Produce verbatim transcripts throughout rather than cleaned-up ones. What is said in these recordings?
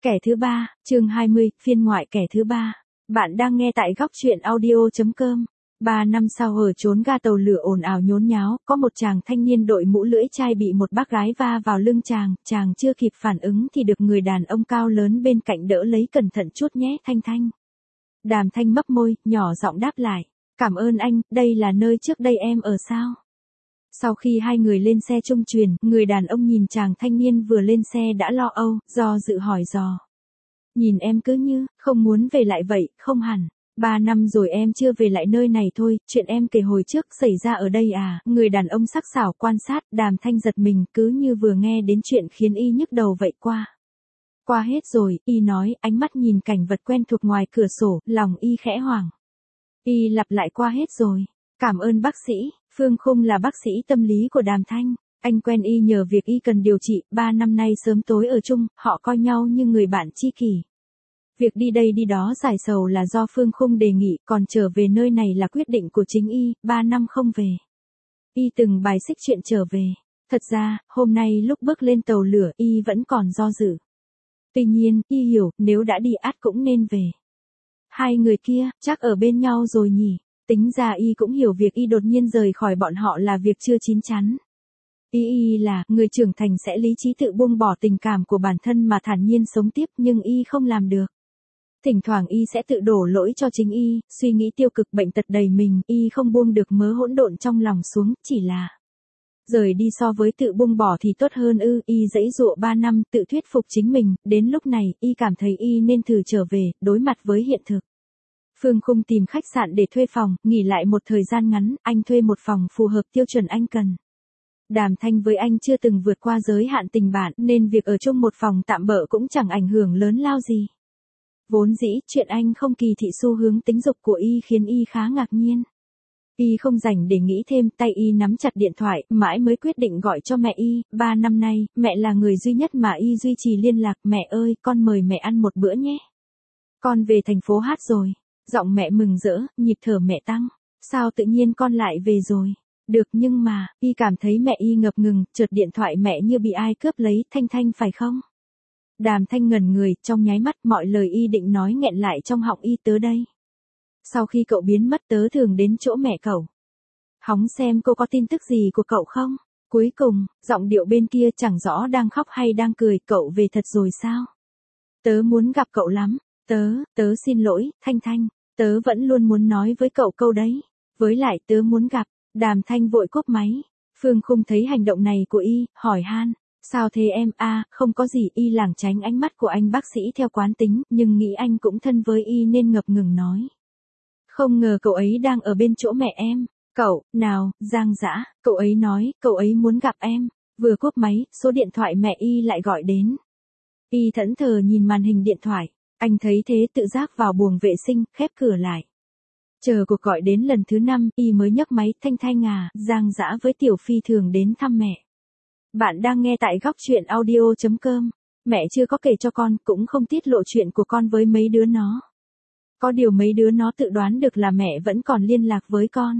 Kẻ thứ ba, chương hai mươi, phiên ngoại kẻ thứ ba. Bạn đang nghe tại góc truyện audio.com. Ba năm sau ở chốn ga tàu lửa ồn ào nhốn nháo, có một chàng thanh niên đội mũ lưỡi chai bị một bác gái va vào lưng chàng, chàng chưa kịp phản ứng thì được người đàn ông cao lớn bên cạnh đỡ lấy cẩn thận chút nhé Thanh Thanh. Đàm Thanh mấp môi, nhỏ giọng đáp lại. Cảm ơn anh, đây là nơi trước đây em ở sao? Sau khi hai người lên xe trung truyền, người đàn ông nhìn chàng thanh niên vừa lên xe đã lo âu, do dự hỏi dò. Nhìn em cứ như, không muốn về lại vậy, không hẳn. Ba năm rồi em chưa về lại nơi này thôi, chuyện em kể hồi trước xảy ra ở đây à, người đàn ông sắc sảo quan sát, Đàm Thanh giật mình cứ như vừa nghe đến chuyện khiến y nhức đầu vậy qua. Qua hết rồi, y nói, ánh mắt nhìn cảnh vật quen thuộc ngoài cửa sổ, lòng y khẽ hoảng. Y lặp lại qua hết rồi. Cảm ơn bác sĩ, Phương Khung là bác sĩ tâm lý của Đàm Thanh. Anh quen y nhờ việc y cần điều trị, ba năm nay sớm tối ở chung, họ coi nhau như người bạn tri kỷ. Việc đi đây đi đó giải sầu là do Phương Khung đề nghị, còn trở về nơi này là quyết định của chính y, ba năm không về. Y từng bài xích chuyện trở về. Thật ra, hôm nay lúc bước lên tàu lửa y vẫn còn do dự. Tuy nhiên, y hiểu, nếu đã đi ắt cũng nên về. Hai người kia, chắc ở bên nhau rồi nhỉ. Tính ra y cũng hiểu việc y đột nhiên rời khỏi bọn họ là việc chưa chín chắn. Y y là, người trưởng thành sẽ lý trí tự buông bỏ tình cảm của bản thân mà thản nhiên sống tiếp nhưng y không làm được. Thỉnh thoảng y sẽ tự đổ lỗi cho chính y, suy nghĩ tiêu cực bệnh tật đầy mình, y không buông được mớ hỗn độn trong lòng xuống, chỉ là rời đi so với tự buông bỏ thì tốt hơn ư, y giãy giụa ba năm tự thuyết phục chính mình, đến lúc này, y cảm thấy y nên thử trở về, đối mặt với hiện thực. Phương Khung tìm khách sạn để thuê phòng, nghỉ lại một thời gian ngắn, anh thuê một phòng phù hợp tiêu chuẩn anh cần. Đàm Thanh với anh chưa từng vượt qua giới hạn tình bạn nên việc ở chung một phòng tạm bợ cũng chẳng ảnh hưởng lớn lao gì. Vốn dĩ, chuyện anh không kỳ thị xu hướng tính dục của y khiến y khá ngạc nhiên. Y không rảnh để nghĩ thêm, tay y nắm chặt điện thoại, mãi mới quyết định gọi cho mẹ y, ba năm nay, mẹ là người duy nhất mà y duy trì liên lạc, mẹ ơi, con mời mẹ ăn một bữa nhé. Con về thành phố hát rồi. Giọng mẹ mừng rỡ, nhịp thở mẹ tăng. Sao tự nhiên con lại về rồi? Được nhưng mà, y cảm thấy mẹ y ngập ngừng, chợt điện thoại mẹ như bị ai cướp lấy, Thanh Thanh phải không? Đàm Thanh ngẩn người, trong nháy mắt mọi lời y định nói nghẹn lại trong họng y tớ đây. Sau khi cậu biến mất tớ thường đến chỗ mẹ cậu. Hóng xem cô có tin tức gì của cậu không? Cuối cùng, giọng điệu bên kia chẳng rõ đang khóc hay đang cười, cậu về thật rồi sao? Tớ muốn gặp cậu lắm. Tớ, tớ xin lỗi, Thanh Thanh, tớ vẫn luôn muốn nói với cậu câu đấy. Với lại tớ muốn gặp, Đàm Thanh vội cúp máy. Phương Khung thấy hành động này của y, hỏi han. Sao thế em, a à, không có gì, y lảng tránh ánh mắt của anh bác sĩ theo quán tính, nhưng nghĩ anh cũng thân với y nên ngập ngừng nói. Không ngờ cậu ấy đang ở bên chỗ mẹ em. Cậu, nào, Giang Dã, cậu ấy nói, cậu ấy muốn gặp em. Vừa cúp máy, số điện thoại mẹ y lại gọi đến. Y thẫn thờ nhìn màn hình điện thoại. Anh thấy thế tự giác vào buồng vệ sinh, khép cửa lại. Chờ cuộc gọi đến lần thứ năm, y mới nhấc máy, Thanh Thanh à, Giang Dã với Tiểu Phi thường đến thăm mẹ. Bạn đang nghe tại góc truyện audio.com. Mẹ chưa có kể cho con, cũng không tiết lộ chuyện của con với mấy đứa nó. Có điều mấy đứa nó tự đoán được là mẹ vẫn còn liên lạc với con.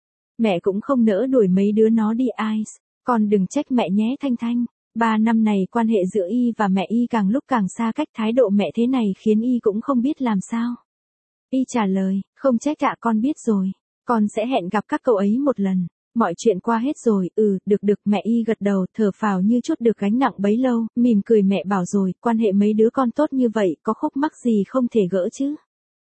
Mẹ cũng không nỡ đuổi mấy đứa nó đi ai. Con đừng trách mẹ nhé Thanh Thanh. Ba năm này quan hệ giữa y và mẹ y càng lúc càng xa cách, thái độ mẹ thế này khiến y cũng không biết làm sao. Y trả lời, không trách ạ, con biết rồi. Con sẽ hẹn gặp các cậu ấy một lần. Mọi chuyện qua hết rồi, ừ, được được, mẹ y gật đầu, thở phào như chút được gánh nặng bấy lâu, mỉm cười mẹ bảo rồi, quan hệ mấy đứa con tốt như vậy, có khúc mắc gì không thể gỡ chứ.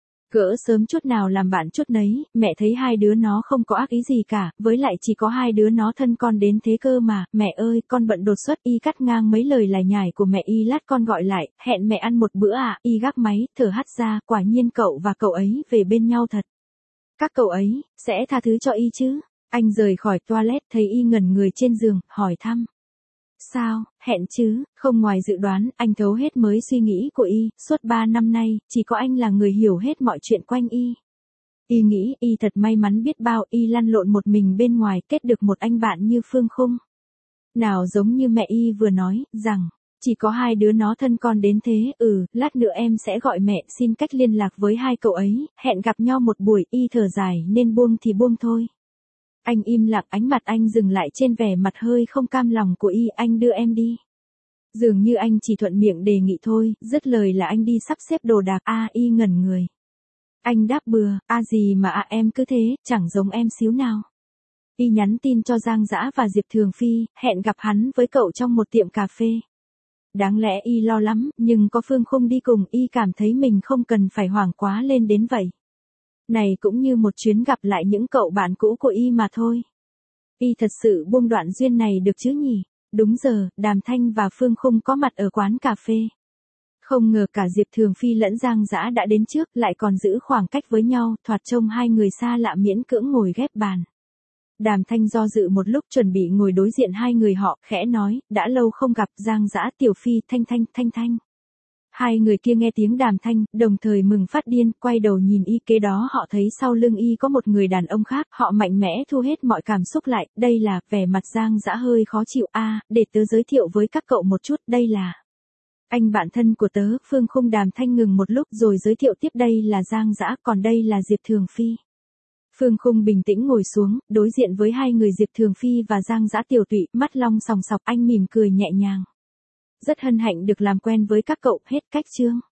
Gỡ sớm chút nào làm bạn chút nấy, mẹ thấy hai đứa nó không có ác ý gì cả, với lại chỉ có hai đứa nó thân con đến thế cơ mà, mẹ ơi, con bận đột xuất, y cắt ngang mấy lời lải nhải của mẹ y, lát con gọi lại, hẹn mẹ ăn một bữa à, y gác máy, thở hắt ra, quả nhiên cậu và cậu ấy về bên nhau thật. Các cậu ấy, sẽ tha thứ cho y chứ? Anh rời khỏi toilet, thấy y ngẩn người trên giường, hỏi thăm. Sao, hẹn chứ, không ngoài dự đoán, anh thấu hết mới suy nghĩ của y, suốt ba năm nay, chỉ có anh là người hiểu hết mọi chuyện quanh y. Y nghĩ, y thật may mắn biết bao, y lăn lộn một mình bên ngoài, kết được một anh bạn như Phương Khung. Nào giống như mẹ y vừa nói, rằng, chỉ có hai đứa nó thân con đến thế, ừ, lát nữa em sẽ gọi mẹ, xin cách liên lạc với hai cậu ấy, hẹn gặp nhau một buổi, y thở dài, nên buông thì buông thôi. Anh im lặng, ánh mặt anh dừng lại trên vẻ mặt hơi không cam lòng của y, anh đưa em đi. Dường như anh chỉ thuận miệng đề nghị thôi, dứt lời là anh đi sắp xếp đồ đạc. A Y ngẩn người. Anh đáp bừa, a gì mà à em cứ thế, chẳng giống em xíu nào. Y nhắn tin cho Giang Dã và Diệp Thường Phi, hẹn gặp hắn với cậu trong một tiệm cà phê. Đáng lẽ Y lo lắm, nhưng có Phương Khung đi cùng, Y cảm thấy mình không cần phải hoảng quá lên đến vậy. Này cũng như một chuyến gặp lại những cậu bạn cũ của Y mà thôi. Y thật sự buông đoạn duyên này được chứ nhỉ? Đúng giờ, Đàm Thanh và Phương Khung có mặt ở quán cà phê. Không ngờ cả Diệp Thường Phi lẫn Giang Dã đã đến trước, lại còn giữ khoảng cách với nhau, thoạt trông hai người xa lạ miễn cưỡng ngồi ghép bàn. Đàm Thanh do dự một lúc chuẩn bị ngồi đối diện hai người họ, khẽ nói, đã lâu không gặp. Giang Dã, Tiểu Phi, Thanh Thanh, Thanh Thanh. Hai người kia nghe tiếng Đàm Thanh, đồng thời mừng phát điên, quay đầu nhìn Y, kế đó họ thấy sau lưng Y có một người đàn ông khác, họ mạnh mẽ thu hết mọi cảm xúc lại, đây là, vẻ mặt Giang Dã hơi khó chịu. A, để tớ giới thiệu với các cậu một chút, đây là anh bạn thân của tớ. Phương Khung. Đàm Thanh ngừng một lúc rồi giới thiệu tiếp, đây là Giang Dã, còn đây là Diệp Thường Phi. Phương Khung bình tĩnh ngồi xuống, đối diện với hai người Diệp Thường Phi và Giang Dã Tiểu Tụy, mắt long sòng sọc, anh mỉm cười nhẹ nhàng. Rất hân hạnh được làm quen với các cậu, hết cách chương.